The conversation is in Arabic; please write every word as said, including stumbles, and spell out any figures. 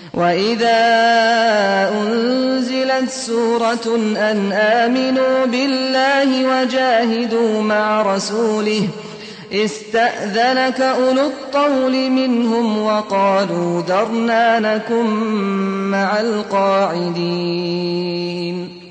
وَإِذَا أُنزِلَتْ سُورَةٌ أَنْ آمِنُوا بِاللَّهِ وَجَاهِدُوا مَعَ رَسُولِهِ اسْتَأْذَنَكَ أُولُو الطَّوْلِ مِنْهُمْ وَقَالُوا ذَرْنَا نَكُن مَّعَ الْقَاعِدِينَ